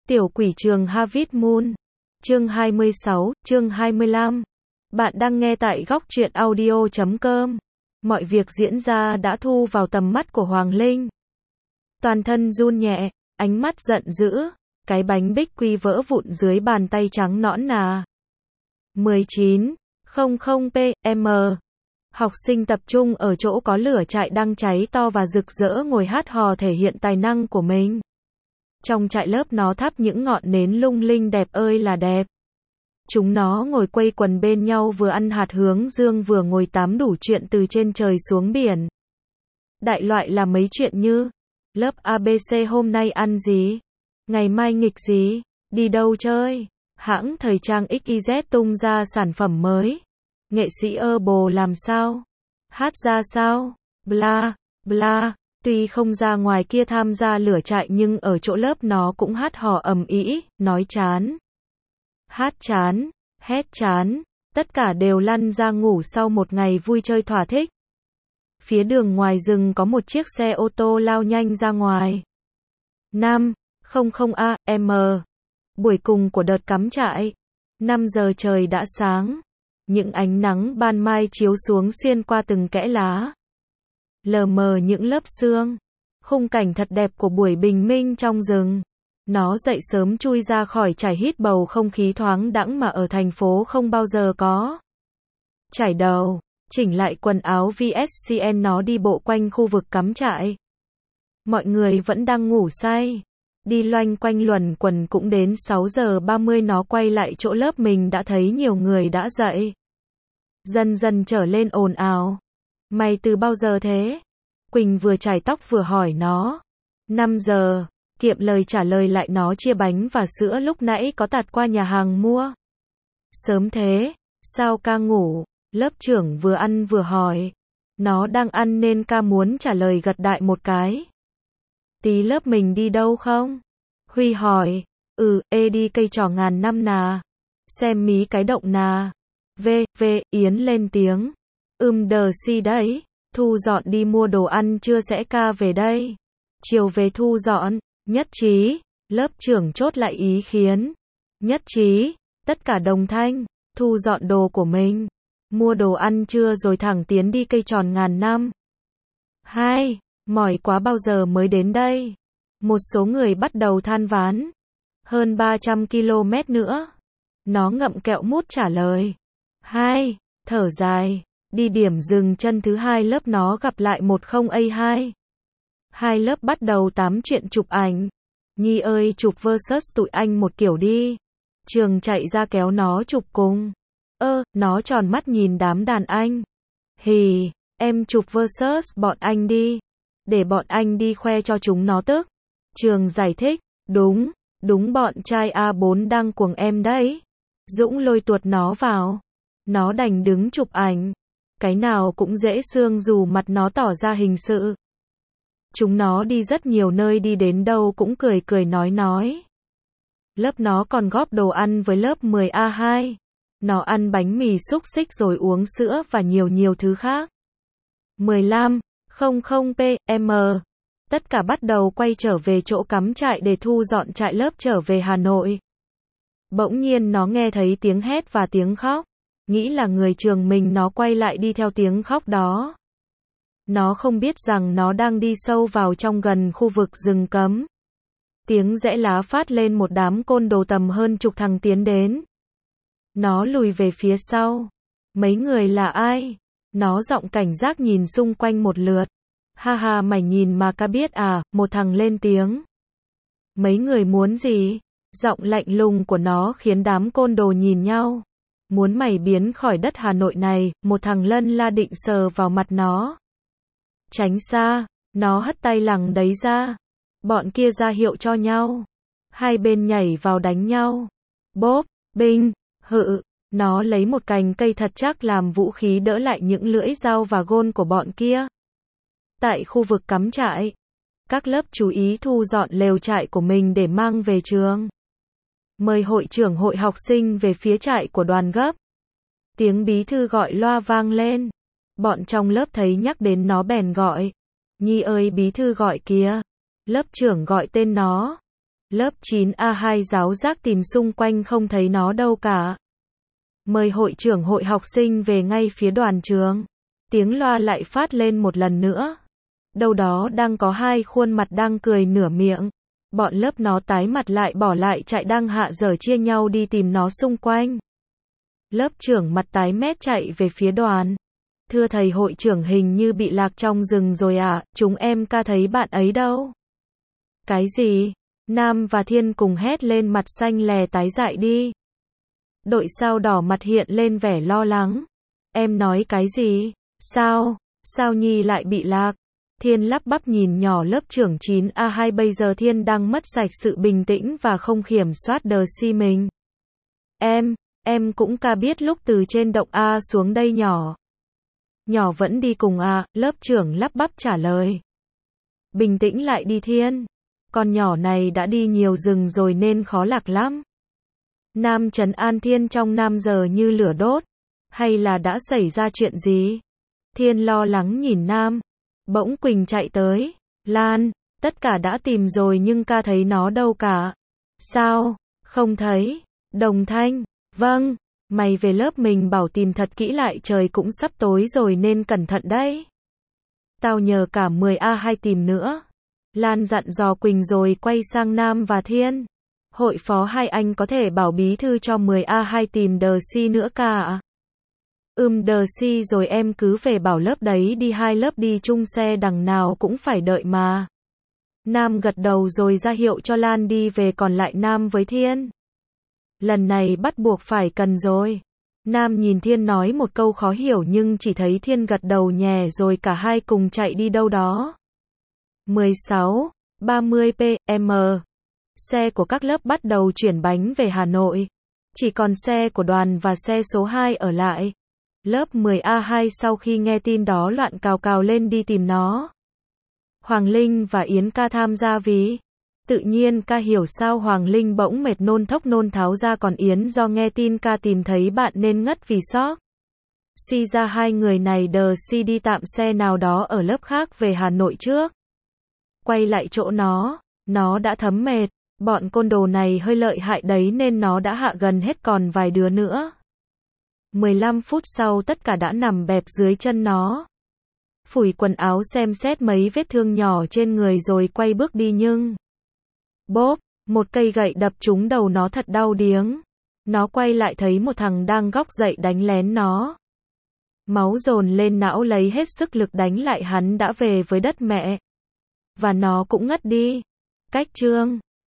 Tiểu quỷ trường Harvest Moon. Chương 26, chương 25. Bạn đang nghe tại góc truyện audio.com. Mọi việc diễn ra đã thu vào tầm mắt của Hoàng Linh. Toàn thân run nhẹ, ánh mắt giận dữ, cái bánh bích quy vỡ vụn dưới bàn tay trắng nõn nà. 19:00 PM. Học sinh tập trung ở chỗ có lửa trại đang cháy to và rực rỡ ngồi hát hò thể hiện tài năng của mình. Trong trại lớp nó thắp những ngọn nến lung linh đẹp ơi là đẹp. Chúng nó ngồi quây quần bên nhau vừa ăn hạt hướng dương vừa ngồi tám đủ chuyện từ trên trời xuống biển. Đại loại là mấy chuyện như: lớp ABC hôm nay ăn gì? Ngày mai nghịch gì? Đi đâu chơi? Hãng thời trang XYZ tung ra sản phẩm mới. Nghệ sĩ Herbal làm sao? Hát ra sao? Bla, bla. Tuy không ra ngoài kia tham gia lửa trại nhưng ở chỗ lớp nó cũng hát hò ầm ĩ, nói chán, hát chán, hét chán, tất cả đều lăn ra ngủ sau một ngày vui chơi thỏa thích. Phía đường ngoài rừng có một chiếc xe ô tô lao nhanh ra ngoài. 5:00 AM. Buổi cùng của đợt cắm trại. 5 giờ trời đã sáng. Những ánh nắng ban mai chiếu xuống xuyên qua từng kẽ lá. Lờ mờ những lớp sương. Khung cảnh thật đẹp của buổi bình minh trong rừng. Nó dậy sớm chui ra khỏi trại hít bầu không khí thoáng đãng mà ở thành phố không bao giờ có. Chải đầu, chỉnh lại quần áo VSCN nó đi bộ quanh khu vực cắm trại. Mọi người vẫn đang ngủ say. Đi loanh quanh luẩn quẩn cũng đến 6:30 nó quay lại chỗ lớp mình đã thấy nhiều người đã dậy. Dần dần trở lên ồn ào. Mày từ bao giờ thế? Quỳnh vừa chải tóc vừa hỏi nó. 5 giờ. Kiệm lời trả lời lại nó chia bánh và sữa lúc nãy có tạt qua nhà hàng mua. Sớm thế, sao ca ngủ? Lớp trưởng vừa ăn vừa hỏi. Nó đang ăn nên ca muốn trả lời gật đại một cái. Tí lớp mình đi đâu không? Huy hỏi. Đi cây trò ngàn năm nà. Xem mí cái động nà. Yến lên tiếng. Đờ si đấy. Thu dọn đi mua đồ ăn chưa sẽ ca về đây. Chiều về thu dọn. Nhất trí. Lớp trưởng chốt lại ý kiến. Nhất trí. Tất cả đồng thanh. Thu dọn đồ của mình. Mua đồ ăn trưa rồi thẳng tiến đi cây tròn ngàn năm. 2. Mỏi quá bao giờ mới đến đây? Một số người bắt đầu than vãn. Hơn 300 km nữa. Nó ngậm kẹo mút trả lời. 2. Thở dài. Đi điểm dừng chân thứ hai lớp nó gặp lại 10A2. Hai lớp bắt đầu tám chuyện chụp ảnh. Nhi ơi chụp versus tụi anh một kiểu đi. Trường chạy ra kéo nó chụp cùng. Nó tròn mắt nhìn đám đàn anh. Hì, em chụp versus bọn anh đi. Để bọn anh đi khoe cho chúng nó tức. Trường giải thích. Đúng bọn trai A4 đang cuồng em đấy. Dũng lôi tuột nó vào. Nó đành đứng chụp ảnh. Cái nào cũng dễ xương dù mặt nó tỏ ra hình sự. Chúng nó đi rất nhiều nơi đi đến đâu cũng cười nói. Lớp nó còn góp đồ ăn với lớp 10A2. Nó ăn bánh mì xúc xích rồi uống sữa và nhiều thứ khác. 15:00 PM. Tất cả bắt đầu quay trở về chỗ cắm trại để thu dọn trại lớp trở về Hà Nội. Bỗng nhiên nó nghe thấy tiếng hét và tiếng khóc. Nghĩ là người trường mình nó quay lại đi theo tiếng khóc đó. Nó không biết rằng nó đang đi sâu vào trong gần khu vực rừng cấm. Tiếng rẽ lá phát lên một đám côn đồ tầm hơn chục thằng tiến đến. Nó lùi về phía sau. Mấy người là ai? Nó giọng cảnh giác nhìn xung quanh một lượt. Ha mày nhìn mà ca biết à, một thằng lên tiếng. Mấy người muốn gì? Giọng lạnh lùng của nó khiến đám côn đồ nhìn nhau. Muốn mày biến khỏi đất Hà Nội này, một thằng lân la định sờ vào mặt nó. Tránh xa, nó hất tay lằng đấy ra. Bọn kia ra hiệu cho nhau. Hai bên nhảy vào đánh nhau. Bốp, binh, nó lấy một cành cây thật chắc làm vũ khí đỡ lại những lưỡi dao và gôn của bọn kia. Tại khu vực cắm trại, các lớp chú ý thu dọn lều trại của mình để mang về trường. Mời hội trưởng hội học sinh về phía trại của đoàn gấp. Tiếng bí thư gọi loa vang lên. Bọn trong lớp thấy nhắc đến nó bèn gọi. Nhi ơi bí thư gọi kìa. Lớp trưởng gọi tên nó. Lớp 9A2 giáo giác tìm xung quanh không thấy nó đâu cả. Mời hội trưởng hội học sinh về ngay phía đoàn trường. Tiếng loa lại phát lên một lần nữa. Đâu đó đang có hai khuôn mặt đang cười nửa miệng. Bọn lớp nó tái mặt lại bỏ lại chạy đang hạ dở chia nhau đi tìm nó xung quanh. Lớp trưởng mặt tái mét chạy về phía đoàn. Thưa thầy hội trưởng hình như bị lạc trong rừng rồi ạ, chúng em ca thấy bạn ấy đâu. Cái gì? Nam và Thiên cùng hét lên mặt xanh lè tái dại đi. Đội sao đỏ mặt hiện lên vẻ lo lắng. Em nói cái gì? Sao Nhi lại bị lạc? Thiên lắp bắp nhìn nhỏ lớp trưởng 9A2 bây giờ Thiên đang mất sạch sự bình tĩnh và không kiểm soát đờ si mình. Em cũng ca biết lúc từ trên động A xuống đây nhỏ. Nhỏ vẫn đi cùng à, lớp trưởng lắp bắp trả lời. Bình tĩnh lại đi Thiên. Con nhỏ này đã đi nhiều rừng rồi nên khó lạc lắm. Nam trấn an Thiên trong Nam giờ như lửa đốt. Hay là đã xảy ra chuyện gì? Thiên lo lắng nhìn Nam. Bỗng Quỳnh chạy tới. Lan, tất cả đã tìm rồi nhưng ca thấy nó đâu cả. Sao? Không thấy. Đồng Thanh. Vâng. Mày về lớp mình bảo tìm thật kỹ lại trời cũng sắp tối rồi nên cẩn thận đấy. Tao nhờ cả 10A2 tìm nữa. Lan dặn dò Quỳnh rồi quay sang Nam và Thiên. Hội phó hai anh có thể bảo bí thư cho 10A2 tìm đờ si nữa cả. Đờ si rồi em cứ về bảo lớp đấy đi hai lớp đi chung xe đằng nào cũng phải đợi mà. Nam gật đầu rồi ra hiệu cho Lan đi về còn lại Nam với Thiên. Lần này bắt buộc phải cần rồi. Nam nhìn Thiên nói một câu khó hiểu nhưng chỉ thấy Thiên gật đầu nhè rồi cả hai cùng chạy đi đâu đó. 16:30 PM. Xe của các lớp bắt đầu chuyển bánh về Hà Nội. Chỉ còn xe của đoàn và xe số 2 ở lại. Lớp 10A2 sau khi nghe tin đó loạn cào cào lên đi tìm nó. Hoàng Linh và Yến ca tham gia vì tự nhiên ca hiểu sao Hoàng Linh bỗng mệt nôn thốc nôn tháo ra còn Yến do nghe tin ca tìm thấy bạn nên ngất vì sốc. Suy ra hai người này đờ si đi tạm xe nào đó ở lớp khác về Hà Nội trước. Quay lại chỗ nó đã thấm mệt. Bọn côn đồ này hơi lợi hại đấy nên nó đã hạ gần hết còn vài đứa nữa. 15 phút sau tất cả đã nằm bẹp dưới chân nó. Phủi quần áo xem xét mấy vết thương nhỏ trên người rồi quay bước đi nhưng bốp, một cây gậy đập trúng đầu nó thật đau điếng. Nó quay lại thấy một thằng đang góc dậy đánh lén nó. Máu dồn lên não lấy hết sức lực đánh lại hắn đã về với đất mẹ. Và nó cũng ngất đi. Cách chương